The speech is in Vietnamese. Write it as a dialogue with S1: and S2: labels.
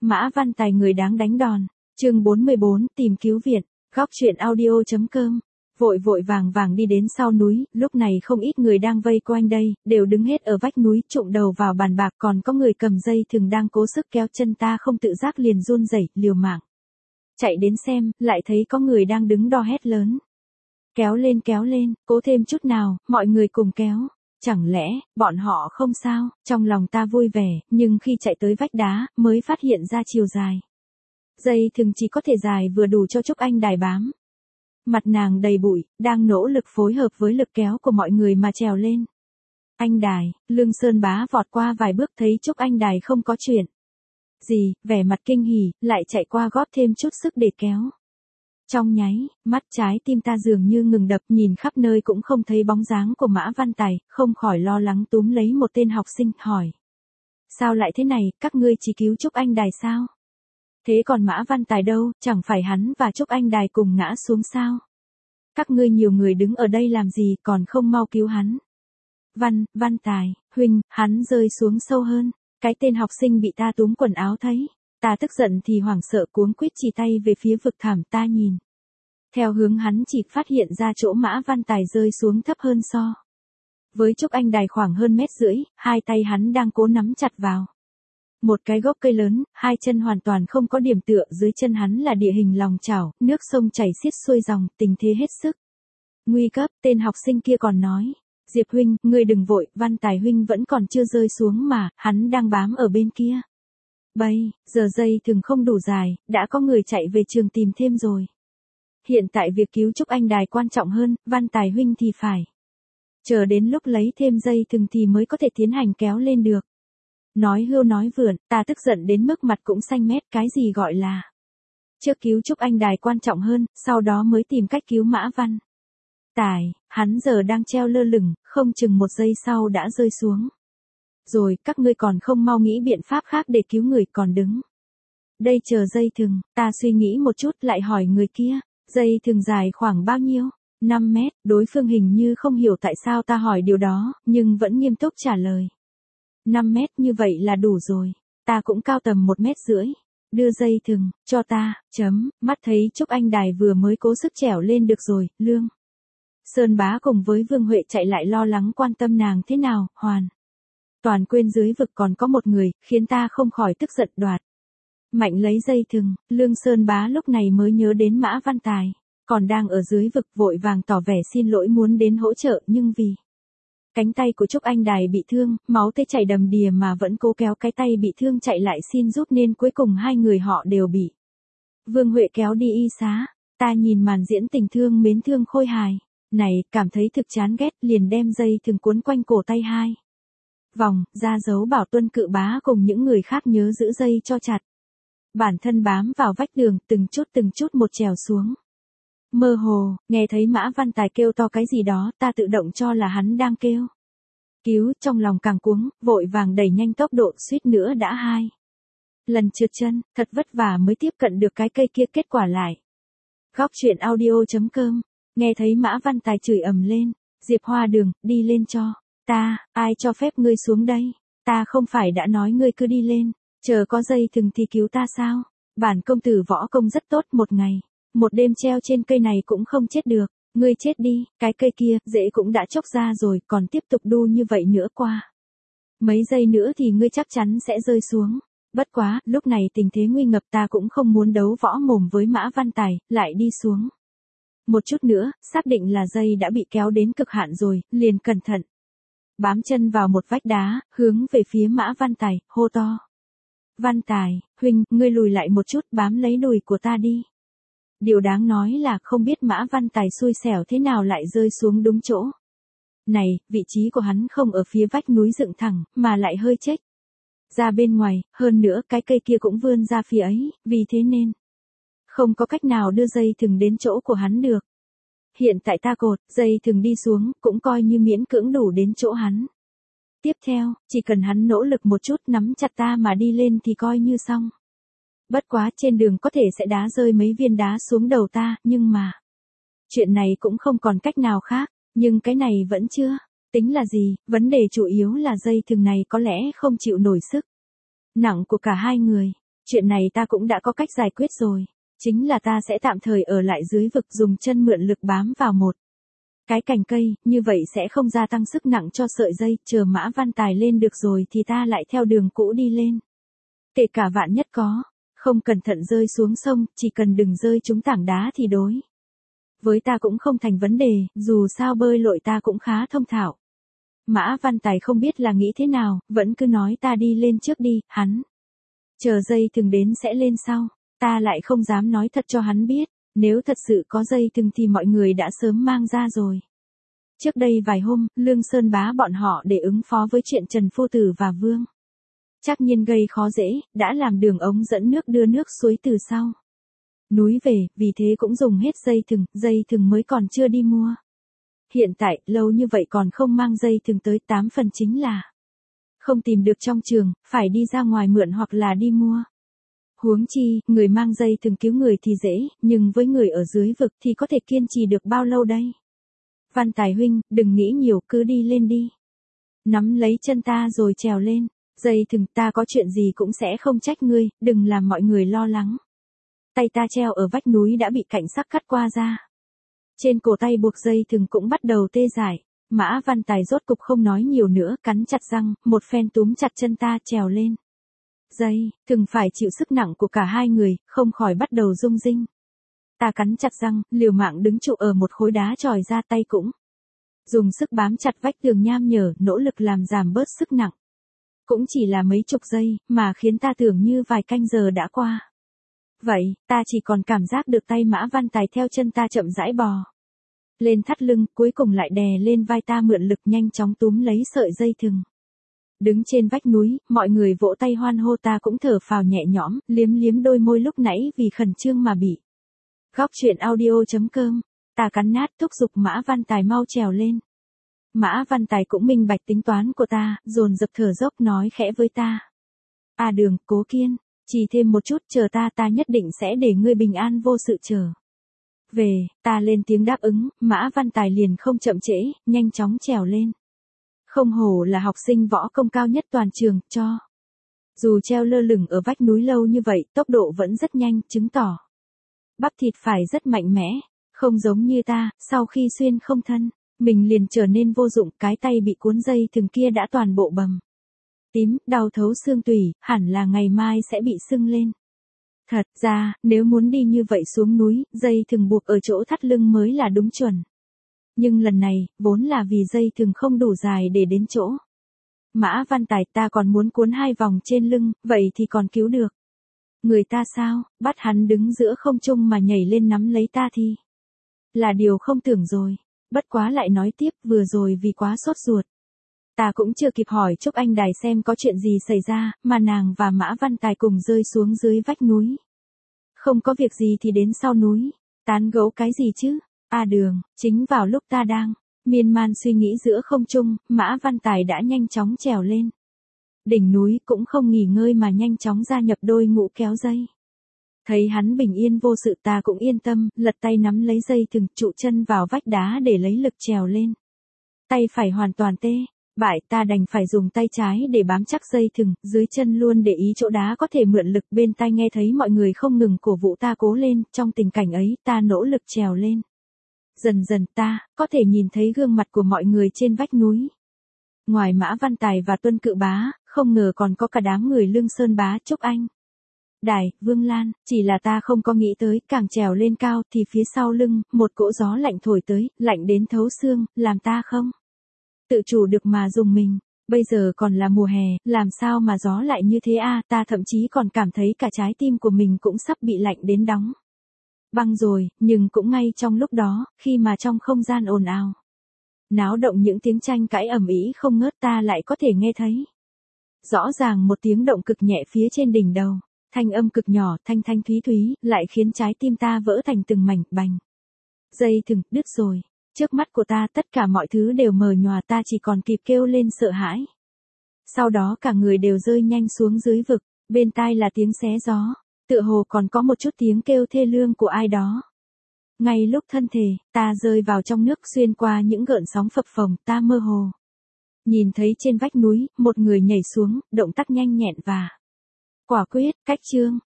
S1: Mã Văn Tài người đáng đánh đòn. Chương 44, tìm cứu viện. Góc truyện audio.com. Vội vội vàng vàng đi đến sau núi, lúc này không ít người đang vây quanh đây, đều đứng hết ở vách núi, trụm đầu vào bàn bạc, còn có người cầm dây thừng đang cố sức kéo chân, ta không tự giác liền run rẩy, liều mạng. Chạy đến xem, lại thấy có người đang đứng đo hét lớn. Kéo lên, cố thêm chút nào, mọi người cùng kéo. Chẳng lẽ, bọn họ không sao, trong lòng ta vui vẻ, nhưng khi chạy tới vách đá, mới phát hiện ra chiều dài. Dây thừng chỉ có thể dài vừa đủ cho Trúc Anh Đài bám. Mặt nàng đầy bụi, đang nỗ lực phối hợp với lực kéo của mọi người mà trèo lên. Anh Đài, Lương Sơn Bá vọt qua vài bước thấy Trúc Anh Đài không có chuyện gì, vẻ mặt kinh hỉ, lại chạy qua góp thêm chút sức để kéo. Trong nháy, mắt trái tim ta dường như ngừng đập, nhìn khắp nơi cũng không thấy bóng dáng của Mã Văn Tài, không khỏi lo lắng túm lấy một tên học sinh, hỏi. Sao lại thế này, các ngươi chỉ cứu Trúc Anh Đài sao? Thế còn Mã Văn Tài đâu, chẳng phải hắn và Trúc Anh Đài cùng ngã xuống sao? Các ngươi nhiều người đứng ở đây làm gì, còn không mau cứu hắn? Văn Tài, huynh, hắn rơi xuống sâu hơn. Cái tên học sinh bị ta túm quần áo thấy. Ta tức giận thì hoảng sợ cuống quýt chỉ tay về phía vực thẳm, ta nhìn. Theo hướng hắn chỉ phát hiện ra chỗ Mã Văn Tài rơi xuống thấp hơn so. Với Trúc Anh Đài khoảng hơn 1,5 mét, hai tay hắn đang cố nắm chặt vào một cái gốc cây lớn, hai chân hoàn toàn không có điểm tựa, dưới chân hắn là địa hình lòng chảo, nước sông chảy xiết xuôi dòng, tình thế hết sức nguy cấp. Tên học sinh kia còn nói, Diệp huynh, ngươi đừng vội, Văn Tài huynh vẫn còn chưa rơi xuống mà, hắn đang bám ở bên kia. Bây giờ dây thừng không đủ dài, đã có người chạy về trường tìm thêm rồi. Hiện tại việc cứu Trúc Anh Đài quan trọng hơn, Văn Tài huynh thì phải chờ đến lúc lấy thêm dây thừng thì mới có thể tiến hành kéo lên được. Nói hưu nói vượn, ta tức giận đến mức mặt cũng xanh mét, cái gì gọi là trước cứu Trúc Anh Đài quan trọng hơn, sau đó mới tìm cách cứu Mã Văn Tài, hắn giờ đang treo lơ lửng, không chừng 1 giây sau đã rơi xuống. Rồi, các ngươi còn không mau nghĩ biện pháp khác để cứu người còn đứng đây chờ dây thừng. Ta suy nghĩ một chút lại hỏi người kia, dây thừng dài khoảng bao nhiêu? 5 mét, đối phương hình như không hiểu tại sao ta hỏi điều đó, nhưng vẫn nghiêm túc trả lời. 5 mét như vậy là đủ rồi, ta cũng cao tầm 1,5 mét. Đưa dây thừng, cho ta, mắt thấy Trúc Anh Đài vừa mới cố sức trèo lên được rồi, Lương Sơn Bá cùng với Vương Huệ chạy lại lo lắng quan tâm nàng thế nào, hoàn toàn quên dưới vực còn có một người, khiến ta không khỏi tức giận đoạt mạnh lấy dây thừng. Lương Sơn Bá lúc này mới nhớ đến Mã Văn Tài còn đang ở dưới vực, vội vàng tỏ vẻ xin lỗi muốn đến hỗ trợ, nhưng vì cánh tay của Trúc Anh Đài bị thương, máu tê chảy đầm đìa mà vẫn cố kéo cái tay bị thương chạy lại xin giúp, nên cuối cùng hai người họ đều bị Vương Huệ kéo đi y xá. Ta nhìn màn diễn tình thương mến thương khôi hài này, cảm thấy thực chán ghét, liền đem dây thừng cuốn quanh cổ tay hai vòng, ra dấu bảo Tuân Cự Bá cùng những người khác nhớ giữ dây cho chặt. Bản thân bám vào vách đường, từng chút một trèo xuống. Mơ hồ, nghe thấy Mã Văn Tài kêu to cái gì đó, ta tự động cho là hắn đang kêu cứu, trong lòng càng cuống, vội vàng đẩy nhanh tốc độ, suýt nữa đã 2 lần trượt chân, thật vất vả mới tiếp cận được cái cây kia, kết quả lại. Góc truyện audio.com, nghe thấy Mã Văn Tài chửi ầm lên, Diệp Hoa Đường, đi lên cho ta, ai cho phép ngươi xuống đây? Ta không phải đã nói ngươi cứ đi lên, chờ có dây thừng thì cứu ta sao? Bản công tử võ công rất tốt, 1 ngày, 1 đêm treo trên cây này cũng không chết được. Ngươi chết đi, cái cây kia, rễ cũng đã chốc ra rồi, còn tiếp tục đu như vậy nữa qua mấy giây nữa thì ngươi chắc chắn sẽ rơi xuống. Bất quá, lúc này tình thế nguy ngập, ta cũng không muốn đấu võ mồm với Mã Văn Tài, lại đi xuống một chút nữa, xác định là dây đã bị kéo đến cực hạn rồi, liền cẩn thận bám chân vào một vách đá, hướng về phía Mã Văn Tài, hô to. Văn Tài, huynh, ngươi lùi lại một chút, bám lấy đùi của ta đi. Điều đáng nói là không biết Mã Văn Tài xui xẻo thế nào lại rơi xuống đúng chỗ này, vị trí của hắn không ở phía vách núi dựng thẳng, mà lại hơi chếch ra bên ngoài, hơn nữa cái cây kia cũng vươn ra phía ấy, vì thế nên không có cách nào đưa dây thừng đến chỗ của hắn được. Hiện tại ta cột dây thừng đi xuống, cũng coi như miễn cưỡng đủ đến chỗ hắn. Tiếp theo, chỉ cần hắn nỗ lực một chút nắm chặt ta mà đi lên thì coi như xong. Bất quá trên đường có thể sẽ đá rơi mấy viên đá xuống đầu ta, nhưng mà chuyện này cũng không còn cách nào khác, nhưng cái này vẫn chưa tính là gì, vấn đề chủ yếu là dây thừng này có lẽ không chịu nổi sức nặng của cả hai người. Chuyện này ta cũng đã có cách giải quyết rồi. Chính là ta sẽ tạm thời ở lại dưới vực dùng chân mượn lực bám vào một cái cành cây, như vậy sẽ không gia tăng sức nặng cho sợi dây, chờ Mã Văn Tài lên được rồi thì ta lại theo đường cũ đi lên. Kể cả vạn nhất có, không cẩn thận rơi xuống sông, chỉ cần đừng rơi trúng tảng đá thì đối với ta cũng không thành vấn đề, dù sao bơi lội ta cũng khá thông thạo. Mã Văn Tài không biết là nghĩ thế nào, vẫn cứ nói ta đi lên trước đi, hắn chờ dây thừng đến sẽ lên sau. Ta lại không dám nói thật cho hắn biết, nếu thật sự có dây thừng thì mọi người đã sớm mang ra rồi. Trước đây vài hôm, Lương Sơn Bá bọn họ để ứng phó với chuyện Trần Phu Tử và Vương Trác Nhiên gây khó dễ, đã làm đường ống dẫn nước đưa nước suối từ sau núi về, vì thế cũng dùng hết dây thừng mới còn chưa đi mua. Hiện tại, lâu như vậy còn không mang dây thừng tới 8 phần chính là không tìm được trong trường, phải đi ra ngoài mượn hoặc là đi mua. Huống chi, người mang dây thừng cứu người thì dễ, nhưng với người ở dưới vực thì có thể kiên trì được bao lâu đây? Văn Tài huynh, đừng nghĩ nhiều, cứ đi lên đi. Nắm lấy chân ta rồi trèo lên. Dây thừng, ta có chuyện gì cũng sẽ không trách ngươi, đừng làm mọi người lo lắng. Tay ta treo ở vách núi đã bị cảnh sắc cắt qua ra. Trên cổ tay buộc dây thừng cũng bắt đầu tê dại. Mã Văn Tài rốt cục không nói nhiều nữa, cắn chặt răng, một phen túm chặt chân ta trèo lên. Dây thừng phải chịu sức nặng của cả hai người, không khỏi bắt đầu rung rinh. Ta cắn chặt răng, liều mạng đứng trụ ở một khối đá tròi ra, tay cũng dùng sức bám chặt vách tường nham nhở, nỗ lực làm giảm bớt sức nặng. Cũng chỉ là mấy chục giây, mà khiến ta tưởng như vài canh giờ đã qua. Vậy, ta chỉ còn cảm giác được tay Mã Văn Tài theo chân ta chậm rãi bò lên thắt lưng, cuối cùng lại đè lên vai ta, mượn lực nhanh chóng túm lấy sợi dây thừng. Đứng trên vách núi, mọi người vỗ tay hoan hô, ta cũng thở phào nhẹ nhõm, liếm liếm đôi môi lúc nãy vì khẩn trương mà bị. Góc truyện audio.com, ta cắn nát thúc giục Mã Văn Tài mau trèo lên. Mã Văn Tài cũng minh bạch tính toán của ta, dồn dập thở dốc nói khẽ với ta. À Đường, cố kiên, chỉ thêm một chút, chờ ta nhất định sẽ để ngươi bình an vô sự trở về. Ta lên tiếng đáp ứng, Mã Văn Tài liền không chậm trễ, nhanh chóng trèo lên. Không hổ là học sinh võ công cao nhất toàn trường, cho dù treo lơ lửng ở vách núi lâu như vậy, tốc độ vẫn rất nhanh, chứng tỏ bắp thịt phải rất mạnh mẽ, không giống như ta, sau khi xuyên không thân, mình liền trở nên vô dụng, cái tay bị cuốn dây thừng kia đã toàn bộ bầm tím, đau thấu xương tủy, hẳn là ngày mai sẽ bị sưng lên. Thật ra, nếu muốn đi như vậy xuống núi, dây thừng buộc ở chỗ thắt lưng mới là đúng chuẩn. Nhưng lần này, vốn là vì dây thừng không đủ dài để đến chỗ Mã Văn Tài, ta còn muốn cuốn 2 vòng trên lưng, vậy thì còn cứu được người ta sao? Bắt hắn đứng giữa không trung mà nhảy lên nắm lấy ta thì là điều không tưởng rồi. Bất quá lại nói tiếp, vừa rồi vì quá sốt ruột, ta cũng chưa kịp hỏi Trúc Anh Đài xem có chuyện gì xảy ra, mà nàng và Mã Văn Tài cùng rơi xuống dưới vách núi. Không có việc gì thì đến sau núi, tán gẫu cái gì chứ? À Đường, chính vào lúc ta đang miên man suy nghĩ giữa không trung, Mã Văn Tài đã nhanh chóng trèo lên đỉnh núi, cũng không nghỉ ngơi mà nhanh chóng gia nhập đôi ngũ kéo dây. Thấy hắn bình yên vô sự, ta cũng yên tâm, lật tay nắm lấy dây thừng, trụ chân vào vách đá để lấy lực trèo lên. Tay phải hoàn toàn tê bại, ta đành phải dùng tay trái để bám chắc dây thừng, dưới chân luôn để ý chỗ đá có thể mượn lực. Bên tai nghe thấy mọi người không ngừng cổ vũ ta cố lên, trong tình cảnh ấy, ta nỗ lực trèo lên. Dần dần ta có thể nhìn thấy gương mặt của mọi người trên vách núi. Ngoài Mã Văn Tài và Tuân Cự Bá, không ngờ còn có cả đám người Lương Sơn Bá, Trúc Anh Đài, Vương Lan, chỉ là ta không có nghĩ tới, càng trèo lên cao thì phía sau lưng, một cỗ gió lạnh thổi tới, lạnh đến thấu xương, làm ta không tự chủ được mà dùng mình. Bây giờ còn là mùa hè, làm sao mà gió lại như thế a? Ta thậm chí còn cảm thấy cả trái tim của mình cũng sắp bị lạnh đến đóng băng rồi, nhưng cũng ngay trong lúc đó, khi mà trong không gian ồn ào náo động những tiếng tranh cãi ầm ĩ không ngớt, ta lại có thể nghe thấy rõ ràng một tiếng động cực nhẹ phía trên đỉnh đầu. Thanh âm cực nhỏ, thanh thanh thúy thúy, lại khiến trái tim ta vỡ thành từng mảnh, bành. Dây thừng, đứt rồi. Trước mắt của ta tất cả mọi thứ đều mờ nhòa, ta chỉ còn kịp kêu lên sợ hãi. Sau đó cả người đều rơi nhanh xuống dưới vực, bên tai là tiếng xé gió, tựa hồ còn có một chút tiếng kêu thê lương của ai đó. Ngay lúc thân thể, ta rơi vào trong nước, xuyên qua những gợn sóng phập phồng, ta mơ hồ nhìn thấy trên vách núi, một người nhảy xuống, động tác nhanh nhẹn và Quả quyết, cách chương.